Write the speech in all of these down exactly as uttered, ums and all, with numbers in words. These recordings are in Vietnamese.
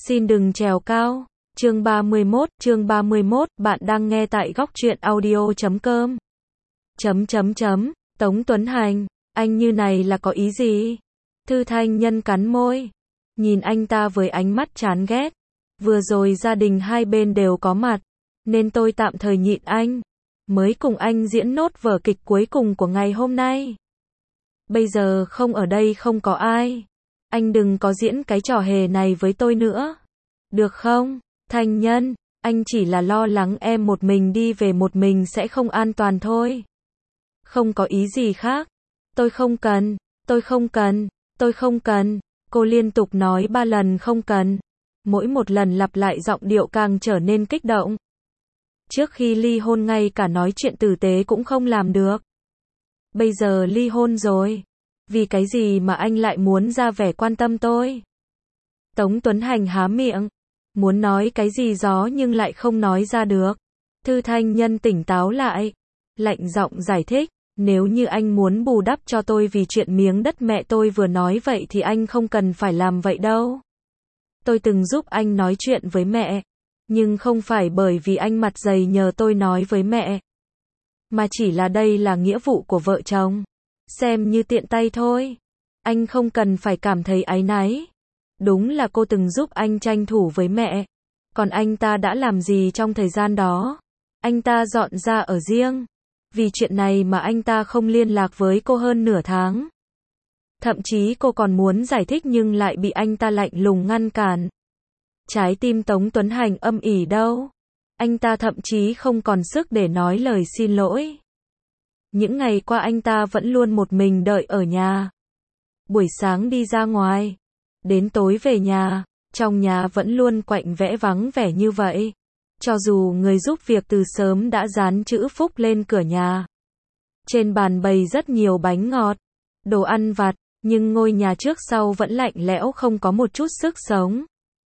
Xin đừng trèo cao. Chương ba mươi mốt, chương ba mươi mốt, bạn đang nghe tại góc truyện audio chấm com. Chấm chấm chấm, Tống Tuấn Hành, anh như này là có ý gì? Thư Thanh Nhân cắn môi, nhìn anh ta với ánh mắt chán ghét. Vừa rồi gia đình hai bên đều có mặt, nên tôi tạm thời nhịn anh, mới cùng anh diễn nốt vở kịch cuối cùng của ngày hôm nay. Bây giờ không ở đây không có ai, anh đừng có diễn cái trò hề này với tôi nữa. Được không? Thanh Nhân, anh chỉ là lo lắng em một mình đi về một mình sẽ không an toàn thôi. Không có ý gì khác. Tôi không cần, tôi không cần, tôi không cần. Cô liên tục nói ba lần không cần. Mỗi một lần lặp lại giọng điệu càng trở nên kích động. Trước khi ly hôn ngay cả nói chuyện tử tế cũng không làm được. Bây giờ ly hôn rồi. Vì cái gì mà anh lại muốn ra vẻ quan tâm tôi? Tống Tuấn Hành há miệng, muốn nói cái gì đó nhưng lại không nói ra được. Thư Thanh Nhân tỉnh táo lại, lạnh giọng giải thích, nếu như anh muốn bù đắp cho tôi vì chuyện miếng đất mẹ tôi vừa nói vậy thì anh không cần phải làm vậy đâu. Tôi từng giúp anh nói chuyện với mẹ, nhưng không phải bởi vì anh mặt dày nhờ tôi nói với mẹ, mà chỉ là đây là nghĩa vụ của vợ chồng, xem như tiện tay thôi. Anh không cần phải cảm thấy áy náy. Đúng là cô từng giúp anh tranh thủ với mẹ. Còn anh ta đã làm gì trong thời gian đó? Anh ta dọn ra ở riêng. Vì chuyện này mà anh ta không liên lạc với cô hơn nửa tháng. Thậm chí cô còn muốn giải thích nhưng lại bị anh ta lạnh lùng ngăn cản. Trái tim Tống Tuấn Hành âm ỉ đâu. Anh ta thậm chí không còn sức để nói lời xin lỗi. Những ngày qua anh ta vẫn luôn một mình đợi ở nhà. Buổi sáng đi ra ngoài, đến tối về nhà, trong nhà vẫn luôn quạnh vẽ vắng vẻ như vậy. Cho dù người giúp việc từ sớm đã dán chữ phúc lên cửa nhà. Trên bàn bày rất nhiều bánh ngọt, đồ ăn vặt, nhưng ngôi nhà trước sau vẫn lạnh lẽo không có một chút sức sống.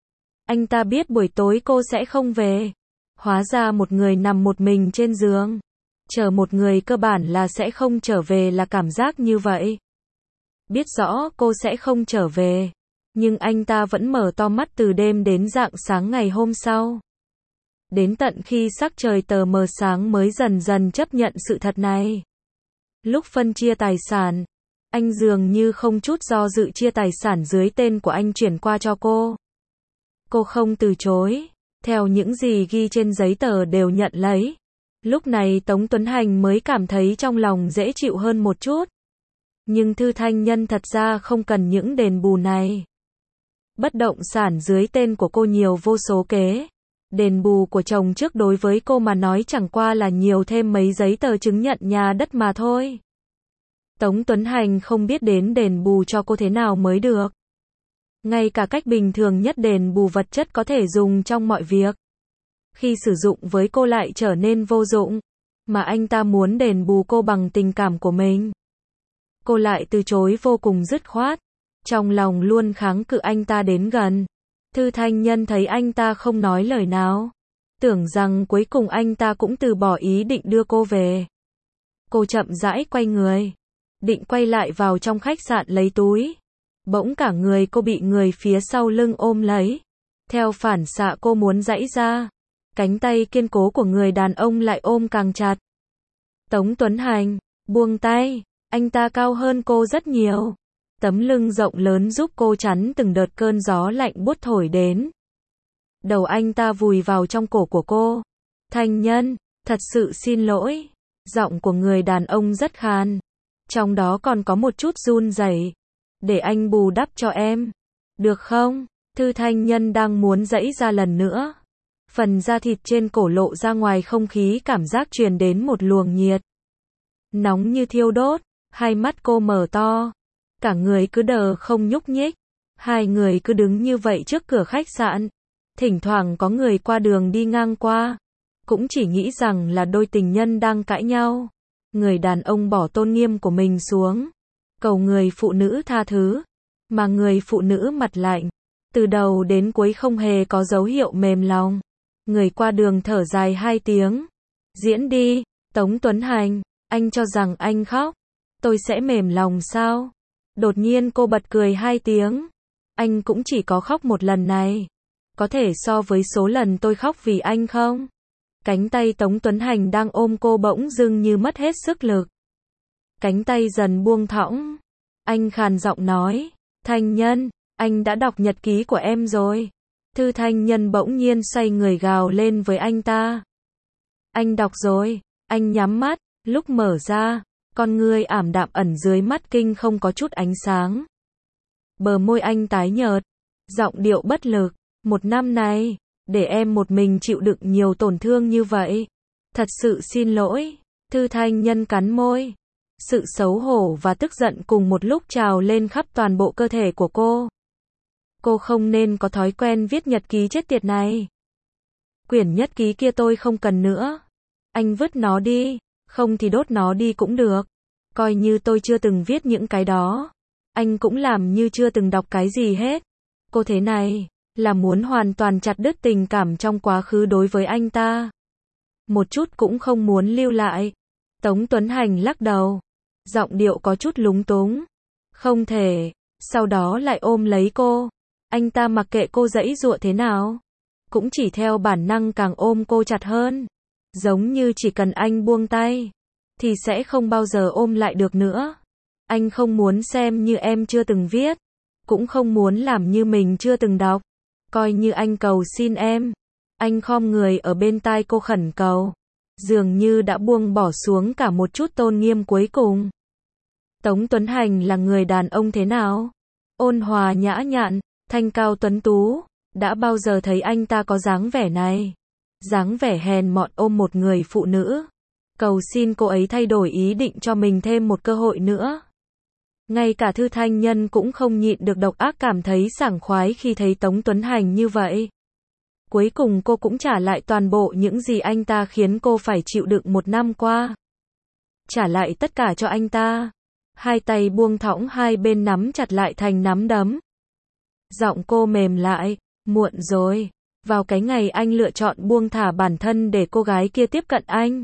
Anh ta biết buổi tối cô sẽ không về. Hóa ra một người nằm một mình trên giường, chờ một người cơ bản là sẽ không trở về là cảm giác như vậy. Biết rõ cô sẽ không trở về, nhưng anh ta vẫn mở to mắt từ đêm đến rạng sáng ngày hôm sau. Đến tận khi sắc trời tờ mờ sáng mới dần dần chấp nhận sự thật này. Lúc phân chia tài sản, anh dường như không chút do dự chia tài sản dưới tên của anh chuyển qua cho cô. Cô không từ chối, theo những gì ghi trên giấy tờ đều nhận lấy. Lúc này Tống Tuấn Hành mới cảm thấy trong lòng dễ chịu hơn một chút. Nhưng Thư Thanh Nhân thật ra không cần những đền bù này. Bất động sản dưới tên của cô nhiều vô số kế. Đền bù của chồng trước đối với cô mà nói chẳng qua là nhiều thêm mấy giấy tờ chứng nhận nhà đất mà thôi. Tống Tuấn Hành không biết đến đền bù cho cô thế nào mới được. Ngay cả cách bình thường nhất đền bù vật chất có thể dùng trong mọi việc. Khi sử dụng với cô lại trở nên vô dụng. Mà anh ta muốn đền bù cô bằng tình cảm của mình. Cô lại từ chối vô cùng dứt khoát. Trong lòng luôn kháng cự anh ta đến gần. Thư Thanh Nhân thấy anh ta không nói lời nào, tưởng rằng cuối cùng anh ta cũng từ bỏ ý định đưa cô về. Cô chậm rãi quay người, định quay lại vào trong khách sạn lấy túi. Bỗng cả người cô bị người phía sau lưng ôm lấy. Theo phản xạ cô muốn giãy ra, cánh tay kiên cố của người đàn ông lại ôm càng chặt. Tống Tuấn Hành, buông tay, anh ta cao hơn cô rất nhiều. Tấm lưng rộng lớn giúp cô chắn từng đợt cơn gió lạnh buốt thổi đến. Đầu anh ta vùi vào trong cổ của cô. Thanh Nhân, thật sự xin lỗi. Giọng của người đàn ông rất khan. Trong đó còn có một chút run rẩy. Để anh bù đắp cho em. Được không? Thư Thanh Nhân đang muốn giãy ra lần nữa. Phần da thịt trên cổ lộ ra ngoài, không khí cảm giác truyền đến một luồng nhiệt. Nóng như thiêu đốt. Hai mắt cô mở to. Cả người cứ đờ không nhúc nhích. Hai người cứ đứng như vậy trước cửa khách sạn. Thỉnh thoảng có người qua đường đi ngang qua, cũng chỉ nghĩ rằng là đôi tình nhân đang cãi nhau. Người đàn ông bỏ tôn nghiêm của mình xuống, cầu người phụ nữ tha thứ. Mà người phụ nữ mặt lạnh, từ đầu đến cuối không hề có dấu hiệu mềm lòng. Người qua đường thở dài hai tiếng. Diễn đi, Tống Tuấn Hành, anh cho rằng anh khóc, tôi sẽ mềm lòng sao? Đột nhiên cô bật cười hai tiếng. Anh cũng chỉ có khóc một lần này. có thể so với số lần tôi khóc vì anh không? Cánh tay Tống Tuấn Hành đang ôm cô bỗng dưng như mất hết sức lực. Cánh tay dần buông thõng. Anh khàn giọng nói, Thanh Nhân, anh đã đọc nhật ký của em rồi. Thư Thanh Nhân bỗng nhiên xoay người gào lên với anh ta. Anh đọc rồi, anh nhắm mắt, lúc mở ra, con ngươi ảm đạm ẩn dưới mắt kinh không có chút ánh sáng. Bờ môi anh tái nhợt, giọng điệu bất lực, một năm này, để em một mình chịu đựng nhiều tổn thương như vậy. Thật sự xin lỗi, Thư Thanh Nhân cắn môi. Sự xấu hổ và tức giận cùng một lúc trào lên khắp toàn bộ cơ thể của cô. Cô không nên có thói quen viết nhật ký chết tiệt này. Quyển nhật ký kia tôi không cần nữa. Anh vứt nó đi, không thì đốt nó đi cũng được. Coi như tôi chưa từng viết những cái đó. Anh cũng làm như chưa từng đọc cái gì hết. Cô thế này, là muốn hoàn toàn chặt đứt tình cảm trong quá khứ đối với anh ta. Một chút cũng không muốn lưu lại. Tống Tuấn Hành lắc đầu. Giọng điệu có chút lúng túng. Không thể. Sau đó lại ôm lấy cô. Anh ta mặc kệ cô giãy giụa thế nào. Cũng chỉ theo bản năng càng ôm cô chặt hơn. Giống như chỉ cần anh buông tay, thì sẽ không bao giờ ôm lại được nữa. Anh không muốn xem như em chưa từng viết. Cũng không muốn làm như mình chưa từng đọc. Coi như anh cầu xin em. Anh khom người ở bên tai cô khẩn cầu. Dường như đã buông bỏ xuống cả một chút tôn nghiêm cuối cùng. Tống Tuấn Hành là người đàn ông thế nào? Ôn hòa nhã nhặn, thanh cao tuấn tú. Đã bao giờ thấy anh ta có dáng vẻ này? Dáng vẻ hèn mọn ôm một người phụ nữ. Cầu xin cô ấy thay đổi ý định cho mình thêm một cơ hội nữa. Ngay cả Thư Thanh Nhân cũng không nhịn được độc ác cảm thấy sảng khoái khi thấy Tống Tuấn Hành như vậy. Cuối cùng cô cũng trả lại toàn bộ những gì anh ta khiến cô phải chịu đựng một năm qua. Trả lại tất cả cho anh ta. Hai tay buông thõng hai bên nắm chặt lại thành nắm đấm. Giọng cô mềm lại, muộn rồi. Vào cái ngày anh lựa chọn buông thả bản thân để cô gái kia tiếp cận anh.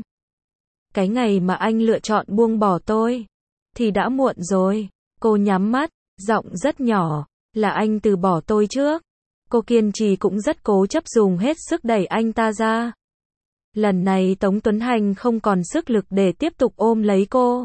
Cái ngày mà anh lựa chọn buông bỏ tôi. Thì đã muộn rồi. Cô nhắm mắt, giọng rất nhỏ. Là anh từ bỏ tôi trước. Cô kiên trì cũng rất cố chấp dùng hết sức đẩy anh ta ra. Lần này Tống Tuấn Hành không còn sức lực để tiếp tục ôm lấy cô.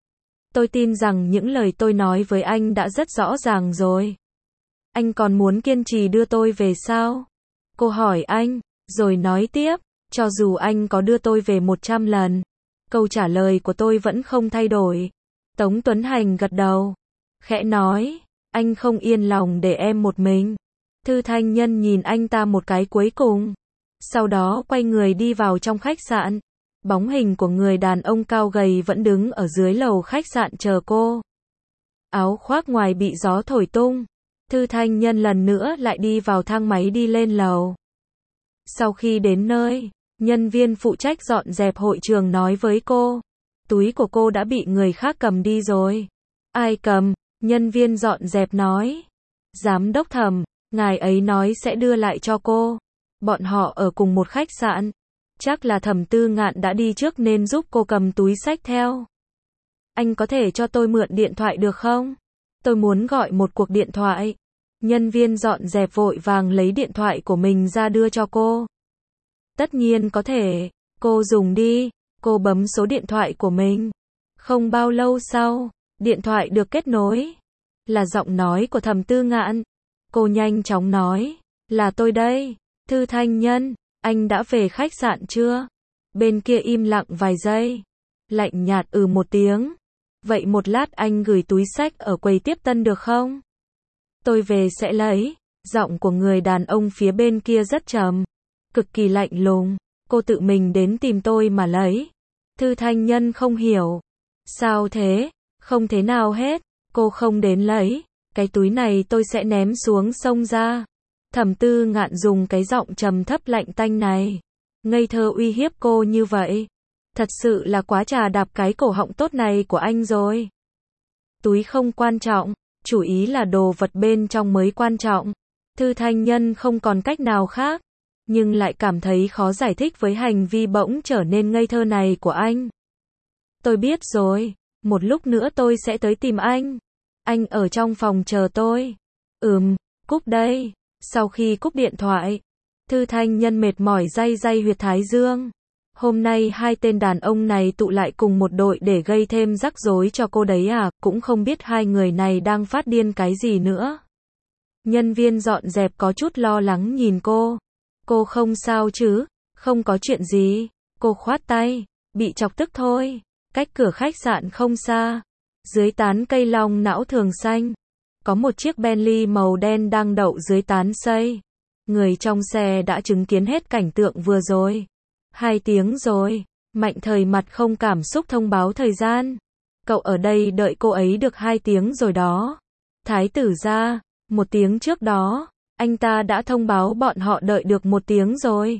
Tôi tin rằng những lời tôi nói với anh đã rất rõ ràng rồi. Anh còn muốn kiên trì đưa tôi về sao? Cô hỏi anh, rồi nói tiếp, cho dù anh có đưa tôi về một trăm lần, câu trả lời của tôi vẫn không thay đổi. Tống Tuấn Hành gật đầu, khẽ nói, anh không yên lòng để em một mình. Thư Thanh Nhân nhìn anh ta một cái cuối cùng, sau đó quay người đi vào trong khách sạn. Bóng hình của người đàn ông cao gầy vẫn đứng ở dưới lầu khách sạn chờ cô. Áo khoác ngoài bị gió thổi tung. Thư Thanh Nhân lần nữa lại đi vào thang máy đi lên lầu. Sau khi đến nơi, nhân viên phụ trách dọn dẹp hội trường nói với cô, túi của cô đã bị người khác cầm đi rồi. Ai cầm? Nhân viên dọn dẹp nói. Giám đốc Thẩm, ngài ấy nói sẽ đưa lại cho cô. Bọn họ ở cùng một khách sạn. Chắc là Thẩm Tư Ngạn đã đi trước nên giúp cô cầm túi xách theo. Anh có thể cho tôi mượn điện thoại được không? Tôi muốn gọi một cuộc điện thoại. Nhân viên dọn dẹp vội vàng lấy điện thoại của mình ra đưa cho cô. Tất nhiên có thể. Cô dùng đi. Cô bấm số điện thoại của mình. Không bao lâu sau, điện thoại được kết nối. Là giọng nói của Thẩm Tư Ngạn. Cô nhanh chóng nói, là tôi đây. Thư Thanh Nhân, anh đã về khách sạn chưa? Bên kia im lặng vài giây. Lạnh nhạt ừ một tiếng. Vậy một lát anh gửi túi xách ở quầy tiếp tân được không? Tôi về sẽ lấy. Giọng của người đàn ông phía bên kia rất trầm. Cực kỳ lạnh lùng. Cô tự mình đến tìm tôi mà lấy. Thư Thanh Nhân không hiểu. Sao thế? Không thế nào hết. Cô không đến lấy. Cái túi này tôi sẽ ném xuống sông ra. Thẩm Tư Ngạn dùng cái giọng trầm thấp lạnh tanh này. Ngây thơ uy hiếp cô như vậy. Thật sự là quá trà đạp cái cổ họng tốt này của anh rồi. Túi không quan trọng. Chủ ý là đồ vật bên trong mới quan trọng. Thư Thanh Nhân không còn cách nào khác. Nhưng lại cảm thấy khó giải thích với hành vi bỗng trở nên ngây thơ này của anh. Tôi biết rồi. Một lúc nữa tôi sẽ tới tìm anh. Anh ở trong phòng chờ tôi. Ừm, cúp đây. Sau khi cúp điện thoại, Thư Thanh Nhân mệt mỏi day day huyệt thái dương. Hôm nay hai tên đàn ông này tụ lại cùng một đội để gây thêm rắc rối cho cô đấy à, cũng không biết hai người này đang phát điên cái gì nữa. Nhân viên dọn dẹp có chút lo lắng nhìn cô. Cô không sao chứ? Không có chuyện gì. Cô khoát tay, bị chọc tức thôi. Cách cửa khách sạn không xa. Dưới tán cây long não thường xanh, có một chiếc Bentley màu đen đang đậu dưới tán cây. Người trong xe đã chứng kiến hết cảnh tượng vừa rồi. Hai tiếng rồi. Mạnh Thời mặt không cảm xúc thông báo thời gian. Cậu ở đây đợi cô ấy được hai tiếng rồi đó. Thái tử gia, một tiếng trước đó, anh ta đã thông báo bọn họ đợi được một tiếng rồi.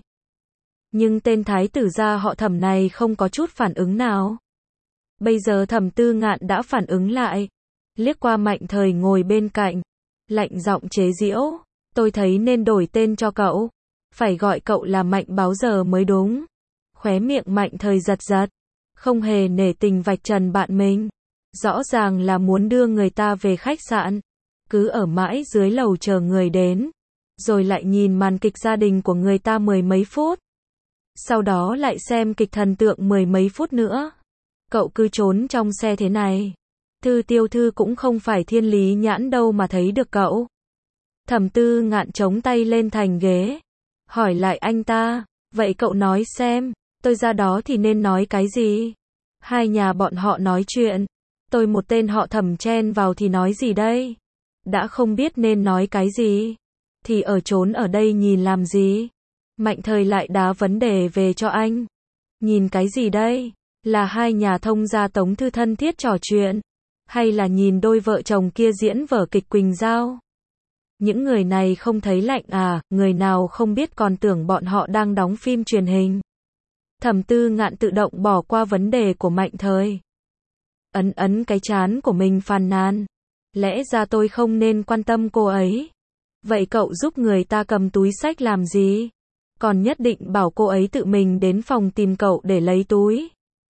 Nhưng tên thái tử gia họ Thẩm này không có chút phản ứng nào. Bây giờ Thẩm Tư Ngạn đã phản ứng lại. Liếc qua Mạnh Thời ngồi bên cạnh. Lạnh giọng chế giễu. Tôi thấy nên đổi tên cho cậu. Phải gọi cậu là Mạnh Báo Giờ mới đúng. Khóe miệng Mạnh Thời giật giật. Không hề nể tình vạch trần bạn mình. Rõ ràng là muốn đưa người ta về khách sạn. Cứ ở mãi dưới lầu chờ người đến. Rồi lại nhìn màn kịch gia đình của người ta mười mấy phút. Sau đó lại xem kịch thần tượng mười mấy phút nữa. Cậu cứ trốn trong xe thế này. Thư Tiêu Thư cũng không phải thiên lý nhãn đâu mà thấy được cậu. Thẩm Tư Ngạn chống tay lên thành ghế. Hỏi lại anh ta. Vậy cậu nói xem, tôi ra đó thì nên nói cái gì? Hai nhà bọn họ nói chuyện. Tôi một tên họ Thẩm chen vào thì nói gì đây? Đã không biết nên nói cái gì. Thì ở trốn ở đây nhìn làm gì? Mạnh Thời lại đá vấn đề về cho anh. Nhìn cái gì đây? Là hai nhà thông gia Tống Thư thân thiết trò chuyện? Hay là nhìn đôi vợ chồng kia diễn vở kịch Quỳnh Giao? Những người này không thấy lạnh à, người nào không biết còn tưởng bọn họ đang đóng phim truyền hình. Thẩm Tư Ngạn tự động bỏ qua vấn đề của Mạnh Thời. Ấn ấn cái trán của mình phàn nàn. Lẽ ra tôi không nên quan tâm cô ấy. Vậy cậu giúp người ta cầm túi xách làm gì? Còn nhất định bảo cô ấy tự mình đến phòng tìm cậu để lấy túi.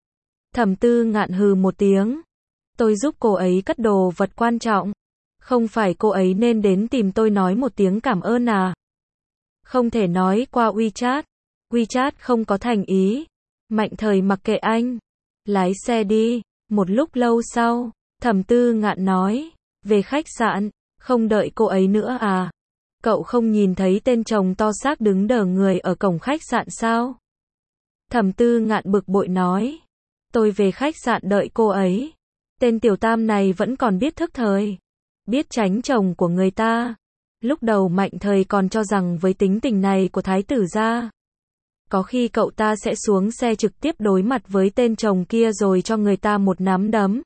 Thẩm Tư Ngạn hừ một tiếng. Tôi giúp cô ấy cất đồ vật quan trọng. Không phải cô ấy nên đến tìm tôi nói một tiếng cảm ơn à? Không thể nói qua WeChat. WeChat không có thành ý. Mạnh Thời mặc kệ anh. Lái xe đi. Một lúc lâu sau, Thẩm Tư Ngạn nói. Về khách sạn, không đợi cô ấy nữa à? Cậu không nhìn thấy tên chồng to xác đứng đờ người ở cổng khách sạn sao? Thẩm Tư Ngạn bực bội nói. Tôi về khách sạn đợi cô ấy. Tên tiểu tam này vẫn còn biết thức thời. Biết tránh chồng của người ta. Lúc đầu Mạnh Thời còn cho rằng với tính tình này của thái tử gia, có khi cậu ta sẽ xuống xe trực tiếp đối mặt với tên chồng kia rồi cho người ta một nắm đấm.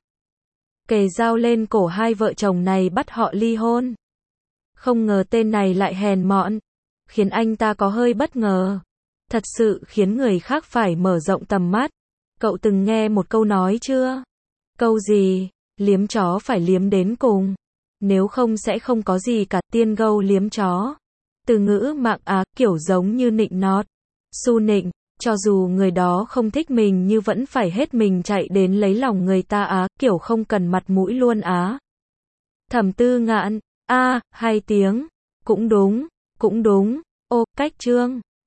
Kề dao lên cổ hai vợ chồng này bắt họ ly hôn. Không ngờ tên này lại hèn mọn. Khiến anh ta có hơi bất ngờ. Thật sự khiến người khác phải mở rộng tầm mắt. Cậu từng nghe một câu nói chưa? Câu gì? Liếm chó phải liếm đến cùng. Nếu không sẽ không có gì cả. Tiên gâu liếm chó. Từ ngữ mạng Á kiểu giống như nịnh nọt. Su nịnh. Cho dù người đó không thích mình nhưng vẫn phải hết mình chạy đến lấy lòng người ta á, kiểu không cần mặt mũi luôn á. Thẩm Tư Ngạn. A, hai tiếng. Cũng đúng. Cũng đúng. Ô, cách chương.